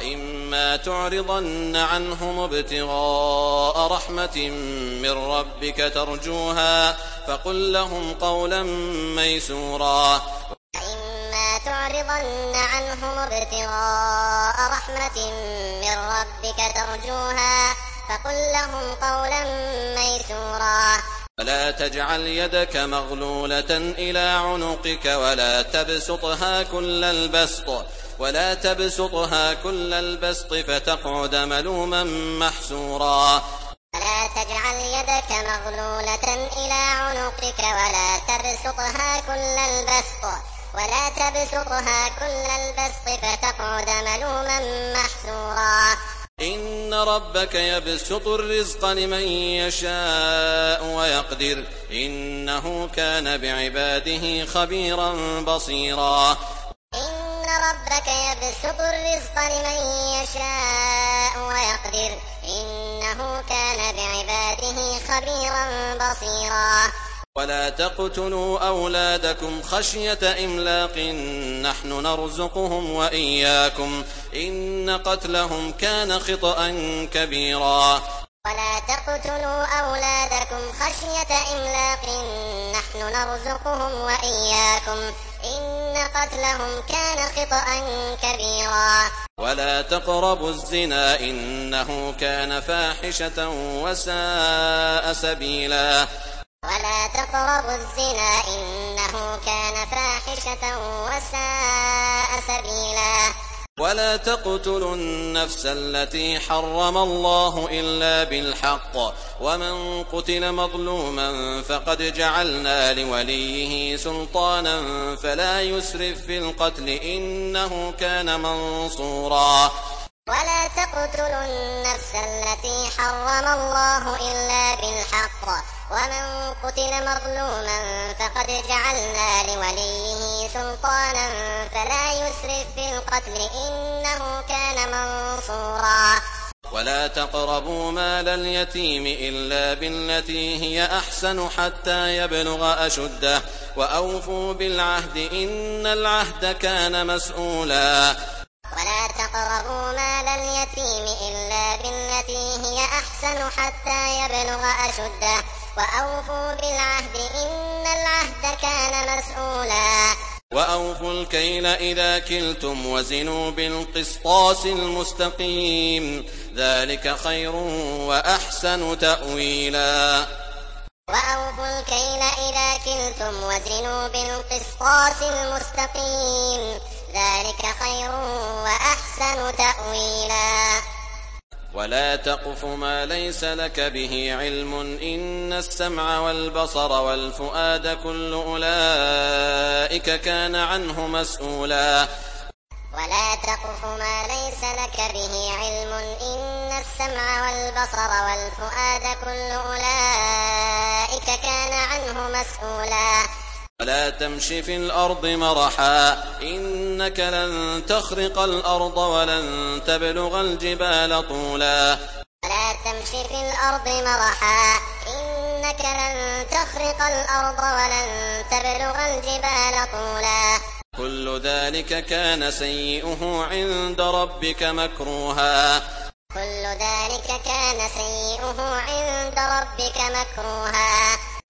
وإما تعرضن عنهم ابتغاء رحمة من ربك ترجوها فقل لهم قولا ميسورا وإما تعرضن عنهم ابتغاء رحمة من ربك ترجوها فقل لهم قولا ميسورا ولا تجعل يدك مغلولة إلى عنقك ولا تبسطها كل البسط فتقعد ملوما محسورا ولا تجعل يدك مغلولة إلى عنقك ولا تبسطها كل البسط فتقعد ملوما محسورا إن ربك يبسط الرزق لمن يشاء ويقدر إنه كان بعباده خبيرا بصيرا إن ربك يبسط الرزق لمن يشاء ويقدر إنه كان بعباده خبيرا بصيرا ولا تقتلوا أولادكم خشية إملاق نحن نرزقهم وإياكم إن قتلهم كان خطأ كبيرا ولا تقتلوا أولادكم خشية إملاق نحن نرزقهم وإياكم إن قتلهم كان خطأ كبيرا ولا تقربوا الزنا إنه كان فاحشة وساء سبيلا ولا تقربوا الزنا إنه كان فاحشة وساء سبيلا ولا تقتلوا النفس التي حرم الله إلا بالحق ومن قتل مظلوما فقد جعلنا لوليه سلطانا فلا يسرف في القتل إنه كان منصورا ولا تقتلوا النفس التي حرم الله إلا بالحق ومن قتل مظلوما فقد جعلنا لوليه سلطانا فلا يسرف في القتل إنه كان منصورا ولا تقربوا مال اليتيم إلا بالتي هي أحسن حتى يبلغ أشده وأوفوا بالعهد إن العهد كان مسؤولا ولا تقربوا مال اليتيم إلا بالتي هي أحسن حتى يبلغ أشده وأوفوا بالعهد إن العهد كان مسؤولا وأوفوا الكيل إذا كلتم وزنوا بالقسطاس المستقيم ذلك خير وأحسن تأويلا وأوفوا الكيل إذا كلتم وزنوا بالقسطاس المستقيم ذلك خير وأحسن تأويلا ولا تقف ما ليس لك به علم إن السمع والبصر والفؤاد كل أولئك كان عنه مسؤولا ولا تقف ما ليس لك به علم إن السمع والبصر والفؤاد كل أولئك كان عنه مسؤولا ولا تمش في الأرض مرحا إنك لن تخرق الأرض ولن تبلغ الجبال طولا ولا تمش في الأرض مرحا إنك لن تخرق الأرض ولن تبلغ الجبال طولا كل ذلك كان سيئه عند ربك مكروها كل ذلك كان سيئه عند ربك مكروها